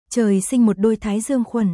Trời sinh một đôi thái dương khuẩn.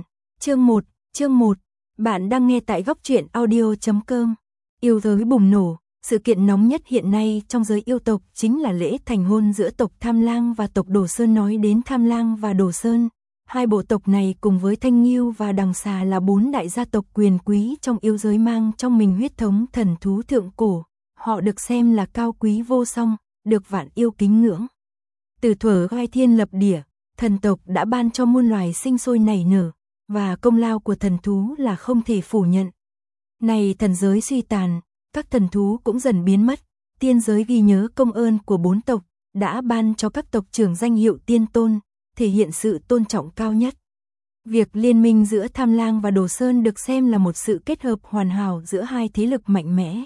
Chương 1. Bạn đang nghe tại góc truyện audio.com. Yêu giới bùng nổ, sự kiện nóng nhất hiện nay trong giới yêu tộc chính là lễ thành hôn giữa tộc Tham Lang và tộc Đồ Sơn. Nói đến Tham Lang và Đồ Sơn, hai bộ tộc này cùng với Thanh Nghiêu và Đằng Xà là 4 đại gia tộc quyền quý trong yêu giới, mang trong mình huyết thống thần thú thượng cổ. Họ được xem là cao quý vô song, được vạn yêu kính ngưỡng. Từ thuở khai thiên lập địa, thần tộc đã ban cho muôn loài sinh sôi nảy nở, và công lao của thần thú là không thể phủ nhận. Này thần giới suy tàn, các thần thú cũng dần biến mất, tiên giới ghi nhớ công ơn của 4 tộc, đã ban cho các tộc trưởng danh hiệu tiên tôn, thể hiện sự tôn trọng cao nhất. Việc liên minh giữa Tham Lang và Đồ Sơn được xem là một sự kết hợp hoàn hảo giữa hai thế lực mạnh mẽ.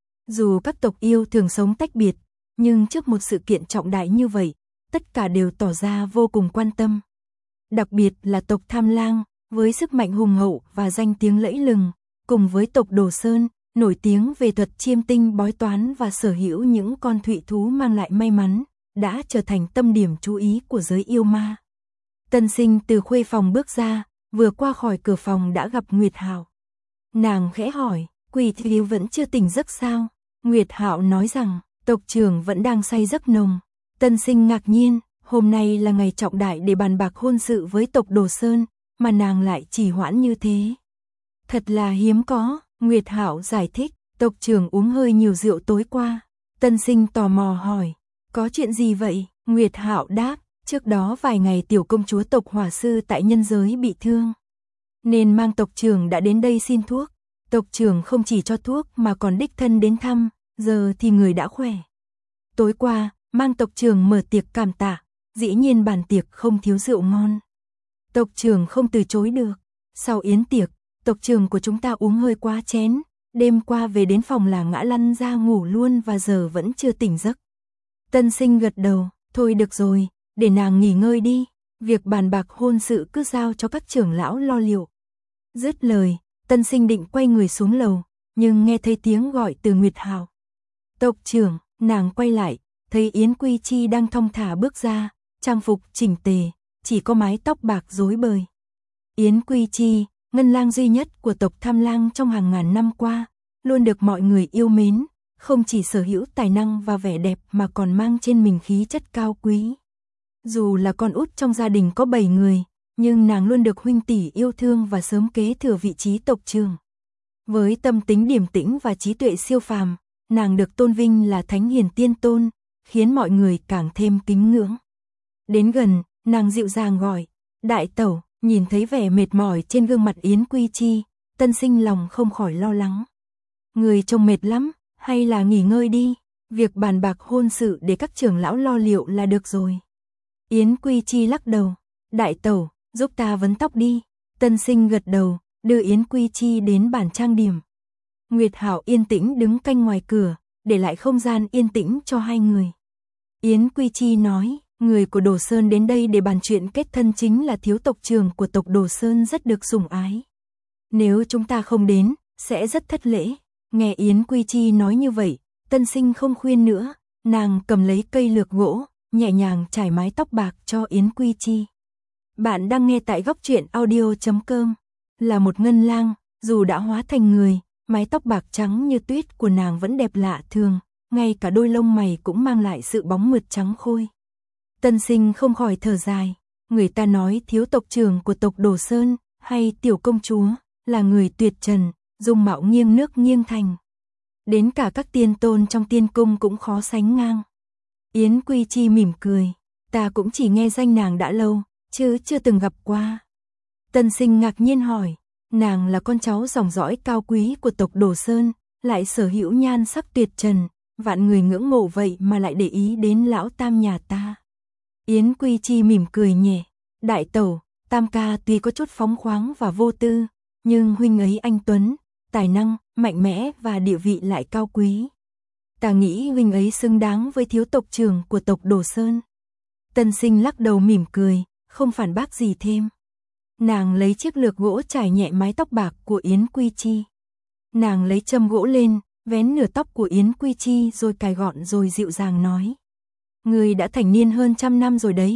Dù các tộc yêu thường sống tách biệt, nhưng trước một sự kiện trọng đại như vậy, tất cả đều tỏ ra vô cùng quan tâm. Đặc biệt là tộc Tham Lang, với sức mạnh hùng hậu và danh tiếng lẫy lừng, cùng với tộc Đồ Sơn, nổi tiếng về thuật chiêm tinh bói toán và sở hữu những con thụy thú mang lại may mắn, đã trở thành tâm điểm chú ý của giới yêu ma. Tân Sinh từ khuê phòng bước ra, vừa qua khỏi cửa phòng đã gặp Nguyệt Hạo. Nàng khẽ hỏi, Quỷ Thiếu vẫn chưa tỉnh giấc sao? Nguyệt Hạo nói rằng, tộc trưởng vẫn đang say giấc nồng. Tân Sinh ngạc nhiên, hôm nay là ngày trọng đại để bàn bạc hôn sự với tộc Đồ Sơn, mà nàng lại trì hoãn như thế. Thật là hiếm có, Nguyệt Hạo giải thích, tộc trưởng uống hơi nhiều rượu tối qua. Tân Sinh tò mò hỏi, có chuyện gì vậy? Nguyệt Hạo đáp, trước đó vài ngày tiểu công chúa tộc Hỏa Sư tại nhân giới bị thương, nên mang tộc trưởng đã đến đây xin thuốc. Tộc trưởng không chỉ cho thuốc mà còn đích thân đến thăm, giờ thì người đã khỏe. Tối qua, mang tộc trưởng mở tiệc cảm tạ, dĩ nhiên bàn tiệc không thiếu rượu ngon. Tộc trưởng không từ chối được. Sau yến tiệc, tộc trưởng của chúng ta uống hơi quá chén, đêm qua về đến phòng là ngã lăn ra ngủ luôn và giờ vẫn chưa tỉnh giấc. Tân Sinh gật đầu, thôi được rồi, để nàng nghỉ ngơi đi, việc bàn bạc hôn sự cứ giao cho các trưởng lão lo liệu. Dứt lời, Tân Sinh định quay người xuống lầu, nhưng nghe thấy tiếng gọi từ Nguyệt Hạo. Tộc trưởng, nàng quay lại, thấy Yến Quy Chi đang thong thả bước ra, trang phục chỉnh tề, chỉ có mái tóc bạc rối bời. Yến Quy Chi, ngân lang duy nhất của tộc Tham Lang trong hàng ngàn năm qua, luôn được mọi người yêu mến, không chỉ sở hữu tài năng và vẻ đẹp mà còn mang trên mình khí chất cao quý. Dù là con út trong gia đình có 7 người, nhưng nàng luôn được huynh tỷ yêu thương và sớm kế thừa vị trí tộc trưởng. Với tâm tính điềm tĩnh và trí tuệ siêu phàm, nàng được tôn vinh là Thánh Hiền Tiên Tôn, khiến mọi người càng thêm kính ngưỡng. Đến gần, nàng dịu dàng gọi, đại tẩu. Nhìn thấy vẻ mệt mỏi trên gương mặt Yến Quy Chi, Tân Sinh lòng không khỏi lo lắng. Người trông mệt lắm, hay là nghỉ ngơi đi, việc bàn bạc hôn sự để các trưởng lão lo liệu là được rồi. Yến Quy Chi lắc đầu, đại tẩu, giúp ta vấn tóc đi. Tân Sinh gật đầu, đưa Yến Quy Chi đến bàn trang điểm. Nguyệt Hạo yên tĩnh đứng canh ngoài cửa, để lại không gian yên tĩnh cho hai người. Yến Quy Chi nói, người của Đồ Sơn đến đây để bàn chuyện kết thân chính là thiếu tộc trưởng của tộc Đồ Sơn rất được sủng ái. Nếu chúng ta không đến, sẽ rất thất lễ. Nghe Yến Quy Chi nói như vậy, Tân Sinh không khuyên nữa, nàng cầm lấy cây lược gỗ, nhẹ nhàng trải mái tóc bạc cho Yến Quy Chi. Bạn đang nghe tại góc truyện audio.com. Là một ngân lang, dù đã hóa thành người, mái tóc bạc trắng như tuyết của nàng vẫn đẹp lạ thường, ngay cả đôi lông mày cũng mang lại sự bóng mượt trắng khôi. Tân Sinh không khỏi thở dài, người ta nói thiếu tộc trưởng của tộc Đồ Sơn, hay tiểu công chúa, là người tuyệt trần, dung mạo nghiêng nước nghiêng thành. Đến cả các tiên tôn trong tiên cung cũng khó sánh ngang. Yến Quy Chi mỉm cười, ta cũng chỉ nghe danh nàng đã lâu, chứ chưa từng gặp qua. Tân Sinh ngạc nhiên hỏi, nàng là con cháu dòng dõi cao quý của tộc Đồ Sơn, lại sở hữu nhan sắc tuyệt trần, vạn người ngưỡng mộ vậy mà lại để ý đến lão tam nhà ta. Yến Quy Chi mỉm cười nhẹ, đại tẩu, tam ca tuy có chút phóng khoáng và vô tư, nhưng huynh ấy anh tuấn, tài năng, mạnh mẽ và địa vị lại cao quý. Ta nghĩ huynh ấy xứng đáng với thiếu tộc trưởng của tộc Đồ Sơn. Tân Sinh lắc đầu mỉm cười, không phản bác gì thêm. Nàng lấy chiếc lược gỗ trải nhẹ mái tóc bạc của Yến Quy Chi. Nàng lấy châm gỗ lên, vén nửa tóc của Yến Quy Chi rồi cài gọn rồi dịu dàng nói. Người đã thành niên hơn 100 năm rồi đấy,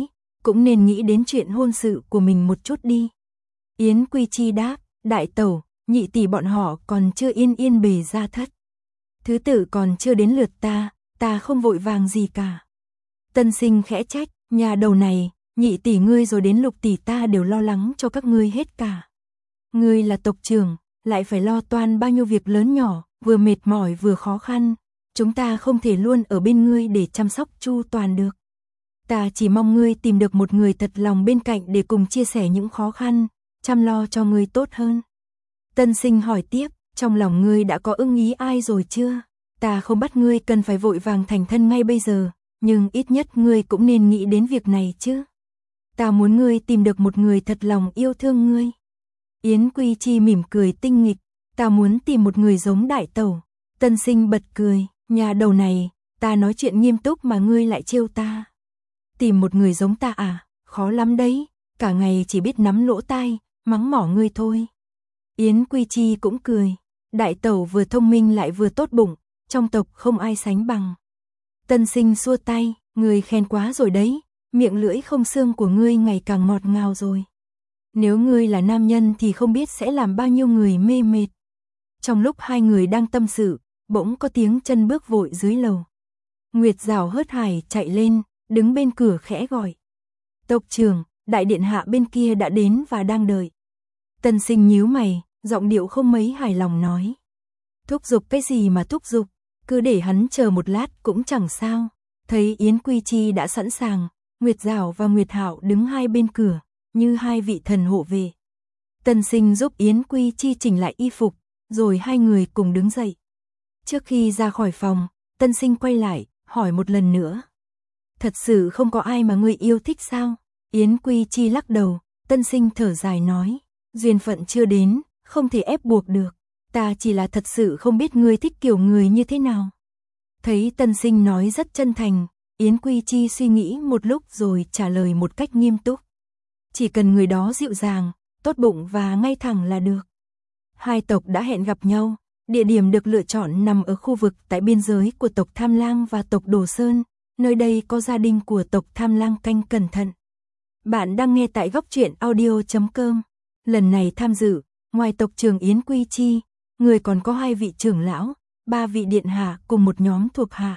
cũng nên nghĩ đến chuyện hôn sự của mình một chút đi. Yến Quy Chi đáp, đại tẩu, nhị tỷ bọn họ còn chưa yên bề ra thất. Thứ tự còn chưa đến lượt ta không vội vàng gì cả. Tân Sinh khẽ trách, nhà đầu này, nhị tỷ ngươi rồi đến lục tỷ ta đều lo lắng cho các ngươi hết cả. Ngươi là tộc trưởng, lại phải lo toan bao nhiêu việc lớn nhỏ, vừa mệt mỏi vừa khó khăn. Chúng ta không thể luôn ở bên ngươi để chăm sóc chu toàn được. Ta chỉ mong ngươi tìm được một người thật lòng bên cạnh để cùng chia sẻ những khó khăn, chăm lo cho ngươi tốt hơn. Tân Sinh hỏi tiếp, trong lòng ngươi đã có ưng ý ai rồi chưa? Ta không bắt ngươi cần phải vội vàng thành thân ngay bây giờ, nhưng ít nhất ngươi cũng nên nghĩ đến việc này chứ. Ta muốn ngươi tìm được một người thật lòng yêu thương ngươi. Yến Quy Chi mỉm cười tinh nghịch, ta muốn tìm một người giống đại tẩu. Tân Sinh bật cười, nhà đầu này, ta nói chuyện nghiêm túc mà ngươi lại trêu ta. Tìm một người giống ta à, khó lắm đấy, cả ngày chỉ biết nắm lỗ tai, mắng mỏ ngươi thôi. Yến Quy Chi cũng cười, đại tẩu vừa thông minh lại vừa tốt bụng, trong tộc không ai sánh bằng. Tân Sinh xua tay, ngươi khen quá rồi đấy, miệng lưỡi không xương của ngươi ngày càng ngọt ngào rồi. Nếu ngươi là nam nhân thì không biết sẽ làm bao nhiêu người mê mệt. Trong lúc hai người đang tâm sự, bỗng có tiếng chân bước vội dưới lầu. Nguyệt Giảo hớt hải chạy lên, đứng bên cửa khẽ gọi. Tộc trưởng, đại điện hạ bên kia đã đến và đang đợi. Tân Sinh nhíu mày, giọng điệu không mấy hài lòng nói. Thúc giục cái gì mà thúc giục, cứ để hắn chờ một lát cũng chẳng sao. Thấy Yến Quy Chi đã sẵn sàng, Nguyệt Giảo và Nguyệt Hạo đứng hai bên cửa, như hai vị thần hộ vệ. Tân Sinh giúp Yến Quy Chi chỉnh lại y phục, rồi hai người cùng đứng dậy. Trước khi ra khỏi phòng, Tân Sinh quay lại, hỏi một lần nữa. Thật sự không có ai mà ngươi yêu thích sao? Yến Quy Chi lắc đầu, Tân Sinh thở dài nói. Duyên phận chưa đến, không thể ép buộc được. Ta chỉ là thật sự không biết ngươi thích kiểu người như thế nào. Thấy Tân Sinh nói rất chân thành, Yến Quy Chi suy nghĩ một lúc rồi trả lời một cách nghiêm túc. Chỉ cần người đó dịu dàng, tốt bụng và ngay thẳng là được. Hai tộc đã hẹn gặp nhau, địa điểm được lựa chọn nằm ở khu vực tại biên giới của tộc Tham Lang và tộc Đồ Sơn, nơi đây có gia đình của tộc Tham Lang canh cẩn thận. Bạn đang nghe tại góc truyện audio.com. Lần này tham dự, ngoài tộc trưởng Yến Quy Chi, người còn có 2 vị trưởng lão, 3 vị điện hạ cùng một nhóm thuộc hạ.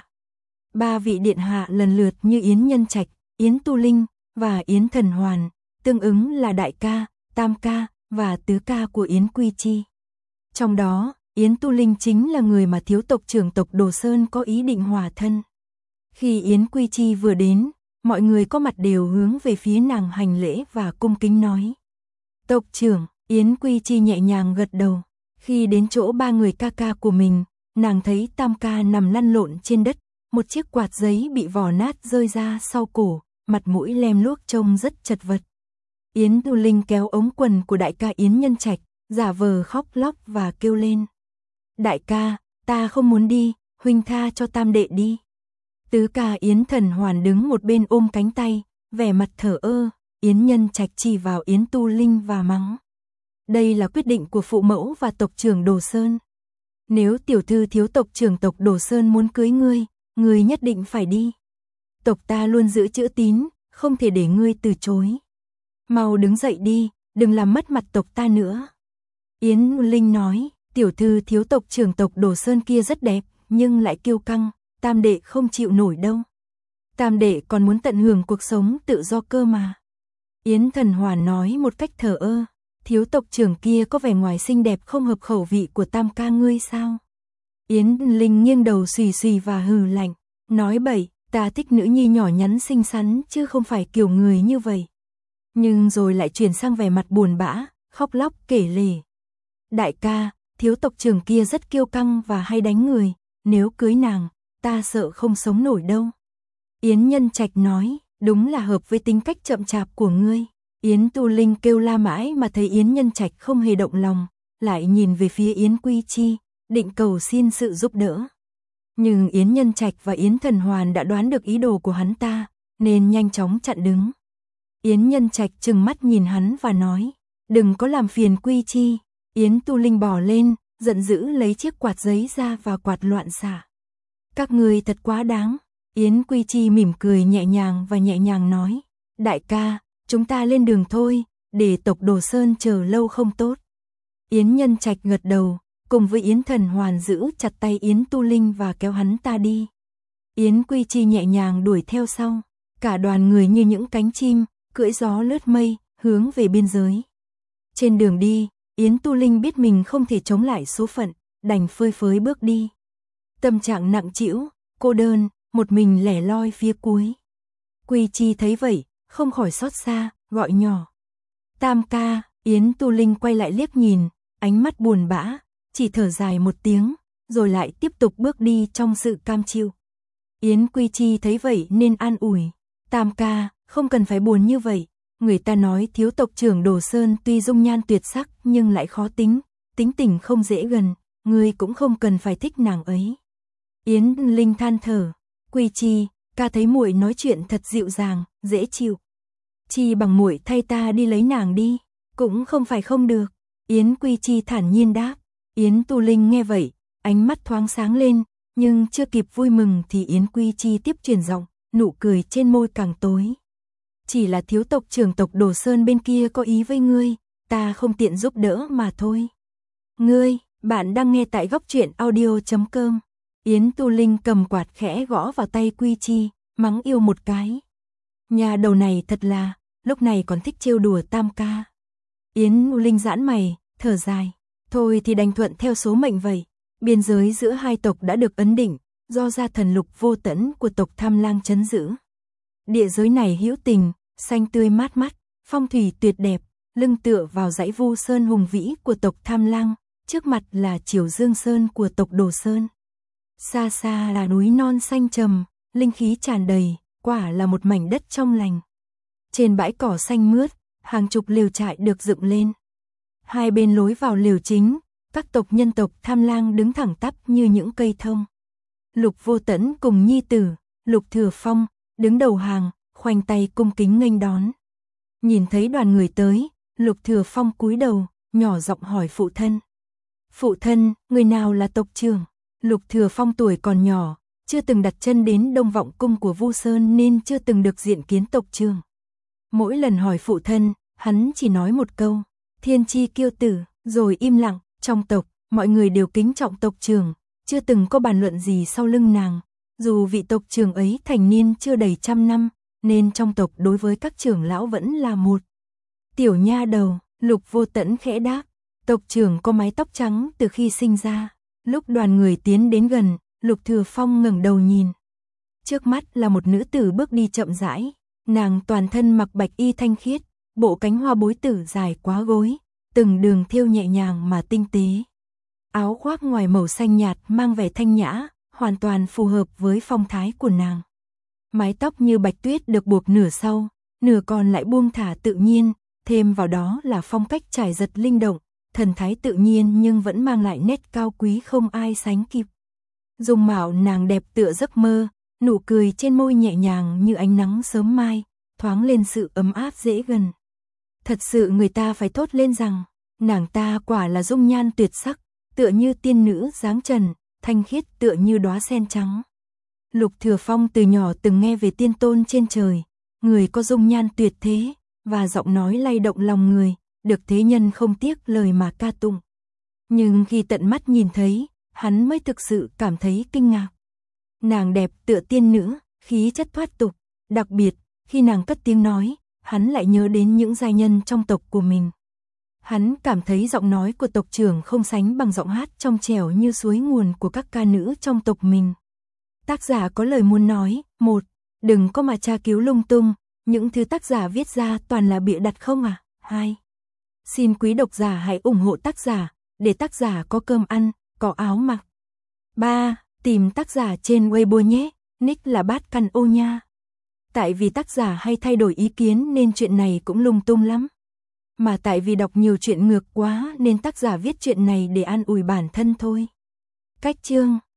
3 vị điện hạ lần lượt như Yến Nhân Trạch, Yến Tu Linh và Yến Thần Hoàn, tương ứng là đại ca, tam ca và tứ ca của Yến Quy Chi. Trong đó, Yến Tu Linh chính là người mà thiếu tộc trưởng tộc Đồ Sơn có ý định hòa thân. Khi Yến Quy Chi vừa đến, mọi người có mặt đều hướng về phía nàng hành lễ và cung kính nói. Tộc trưởng, Yến Quy Chi nhẹ nhàng gật đầu. Khi đến chỗ 3 người ca ca của mình, nàng thấy tam ca nằm lăn lộn trên đất, một chiếc quạt giấy bị vò nát rơi ra sau cổ, mặt mũi lem luốc trông rất chật vật. Yến Tu Linh kéo ống quần của đại ca Yến Nhân Trạch, giả vờ khóc lóc và kêu lên. Đại ca, ta không muốn đi, huynh tha cho tam đệ đi. Tứ ca Yến Thần Hoàn đứng một bên ôm cánh tay, vẻ mặt thờ ơ. Yến Nhân Trạch chỉ vào Yến Tu Linh và mắng. Đây là quyết định của phụ mẫu và tộc trưởng Đồ Sơn. Nếu tiểu thư thiếu tộc trưởng tộc Đồ Sơn muốn cưới ngươi nhất định phải đi. Tộc ta luôn giữ chữ tín, không thể để ngươi từ chối. Mau đứng dậy đi, đừng làm mất mặt tộc ta nữa. Yến Linh nói, tiểu thư thiếu tộc trưởng tộc Đồ Sơn kia rất đẹp, nhưng lại kiêu căng, tam đệ không chịu nổi đâu. Tam đệ còn muốn tận hưởng cuộc sống tự do cơ mà. Yến Thần Hoàn nói một cách thờ ơ, thiếu tộc trưởng kia có vẻ ngoài xinh đẹp không hợp khẩu vị của tam ca ngươi sao? Yến Linh nghiêng đầu xùy xùy và hừ lạnh, nói bậy, ta thích nữ nhi nhỏ nhắn xinh xắn chứ không phải kiểu người như vậy. Nhưng rồi lại chuyển sang vẻ mặt buồn bã, khóc lóc kể lể. Đại ca, thiếu tộc trưởng kia rất kiêu căng và hay đánh người, nếu cưới nàng, ta sợ không sống nổi đâu. Yến Nhân Trạch nói, đúng là hợp với tính cách chậm chạp của ngươi. Yến Tu Linh kêu la mãi mà thấy Yến Nhân Trạch không hề động lòng, lại nhìn về phía Yến Quy Chi, định cầu xin sự giúp đỡ. Nhưng Yến Nhân Trạch và Yến Thần Hoàn đã đoán được ý đồ của hắn ta, nên nhanh chóng chặn đứng. Yến Nhân Trạch trừng mắt nhìn hắn và nói, đừng có làm phiền Quy Chi. Yến Tu Linh bò lên, giận dữ lấy chiếc quạt giấy ra và quạt loạn xạ. Các ngươi thật quá đáng. Yến Quy Chi mỉm cười nhẹ nhàng nói, Đại ca, chúng ta lên đường thôi, để tộc Đồ Sơn chờ lâu không tốt. Yến Nhân Trạch gật đầu, cùng với Yến Thần Hoàn giữ chặt tay Yến Tu Linh và kéo hắn ta đi. Yến Quy Chi nhẹ nhàng đuổi theo sau, cả đoàn người như những cánh chim, cưỡi gió lướt mây, hướng về biên giới. Trên đường đi, Yến Tu Linh biết mình không thể chống lại số phận, đành phơi phới bước đi. Tâm trạng nặng trĩu, cô đơn, một mình lẻ loi phía cuối. Quy Chi thấy vậy, không khỏi xót xa, gọi nhỏ. Tam ca, Yến Tu Linh quay lại liếc nhìn, ánh mắt buồn bã, chỉ thở dài một tiếng, rồi lại tiếp tục bước đi trong sự cam chịu. Yến Quy Chi thấy vậy nên an ủi. Tam ca, không cần phải buồn như vậy. Người ta nói thiếu tộc trưởng Đồ Sơn tuy dung nhan tuyệt sắc nhưng lại khó tính, tính tình không dễ gần, ngươi cũng không cần phải thích nàng ấy. Yến Linh than thở. Quy Chi, ca thấy muội nói chuyện thật dịu dàng, dễ chịu. Chi bằng muội thay ta đi lấy nàng đi, cũng không phải không được. Yến Quy Chi thản nhiên đáp. Yến Tu Linh nghe vậy, ánh mắt thoáng sáng lên, nhưng chưa kịp vui mừng thì Yến Quy Chi tiếp truyền giọng, nụ cười trên môi càng tối. Chỉ là thiếu tộc trưởng tộc Đồ Sơn bên kia có ý với ngươi, ta không tiện giúp đỡ mà thôi. Ngươi, bạn đang nghe tại góc truyện audio.com. Yến Tu Linh cầm quạt khẽ gõ vào tay Quy Chi, mắng yêu một cái. Nhà đầu này thật là, lúc này còn thích trêu đùa Tam ca. Yến Tu Linh giãn mày, thở dài. Thôi thì đành thuận theo số mệnh vậy. Biên giới giữa hai tộc đã được ấn định, do gia thần Lục Vô Tẫn của tộc Tham Lang trấn giữ. Địa giới này hữu tình, xanh tươi mát mắt, phong thủy tuyệt đẹp, lưng tựa vào dãy Vu Sơn hùng vĩ của tộc Tham Lang, trước mặt là Triều Dương Sơn của tộc Đồ Sơn. Xa xa là núi non xanh trầm, linh khí tràn đầy, quả là một mảnh đất trong lành. Trên bãi cỏ xanh mướt, hàng chục lều trại được dựng lên. Hai bên lối vào lều chính, các tộc nhân tộc Tham Lang đứng thẳng tắp như những cây thông. Lục Vô Tẫn cùng nhi tử, Lục Thừa Phong, đứng đầu hàng, khoanh tay cung kính nghênh đón. Nhìn thấy đoàn người tới, Lục Thừa Phong cúi đầu, nhỏ giọng hỏi phụ thân. Phụ thân, người nào là tộc trưởng? Lục Thừa Phong tuổi còn nhỏ, chưa từng đặt chân đến Đông Vọng cung của Vu Sơn nên chưa từng được diện kiến tộc trưởng. Mỗi lần hỏi phụ thân, hắn chỉ nói một câu, thiên chi kiêu tử, rồi im lặng. Trong tộc, mọi người đều kính trọng tộc trưởng, chưa từng có bàn luận gì sau lưng nàng. Dù vị tộc trưởng ấy thành niên chưa đầy 100 năm, nên trong tộc đối với các trưởng lão vẫn là một tiểu nha đầu. Lục Vô Tẫn khẽ đáp, tộc trưởng có mái tóc trắng từ khi sinh ra. Lúc đoàn người tiến đến gần, Lục Thừa Phong ngẩng đầu nhìn. Trước mắt là một nữ tử bước đi chậm rãi, nàng toàn thân mặc bạch y thanh khiết, bộ cánh hoa bối tử dài quá gối, từng đường thêu nhẹ nhàng mà tinh tế. Áo khoác ngoài màu xanh nhạt mang vẻ thanh nhã, hoàn toàn phù hợp với phong thái của nàng. Mái tóc như bạch tuyết được buộc nửa sau, nửa còn lại buông thả tự nhiên, thêm vào đó là phong cách trải giật linh động, thần thái tự nhiên nhưng vẫn mang lại nét cao quý không ai sánh kịp. Dung mạo nàng đẹp tựa giấc mơ, nụ cười trên môi nhẹ nhàng như ánh nắng sớm mai, thoáng lên sự ấm áp dễ gần. Thật sự người ta phải thốt lên rằng, nàng ta quả là dung nhan tuyệt sắc, tựa như tiên nữ dáng trần, thanh khiết tựa như đóa sen trắng. Lục Thừa Phong từ nhỏ từng nghe về tiên tôn trên trời, người có dung nhan tuyệt thế, và giọng nói lay động lòng người, được thế nhân không tiếc lời mà ca tụng. Nhưng khi tận mắt nhìn thấy, hắn mới thực sự cảm thấy kinh ngạc. Nàng đẹp tựa tiên nữ, khí chất thoát tục, đặc biệt, khi nàng cất tiếng nói, hắn lại nhớ đến những giai nhân trong tộc của mình. Hắn cảm thấy giọng nói của tộc trưởng không sánh bằng giọng hát trong trẻo như suối nguồn của các ca nữ trong tộc mình. Tác giả có lời muốn nói, 1. Đừng có mà tra cứu lung tung, những thứ tác giả viết ra toàn là bịa đặt không à? 2. Xin quý độc giả hãy ủng hộ tác giả, để tác giả có cơm ăn, có áo mặc. 3. Tìm tác giả trên Weibo nhé, nick là Bát Căn Ô nha. Tại vì tác giả hay thay đổi ý kiến nên chuyện này cũng lung tung lắm. Mà tại vì đọc nhiều chuyện ngược quá nên tác giả viết chuyện này để an ủi bản thân thôi. Cách chương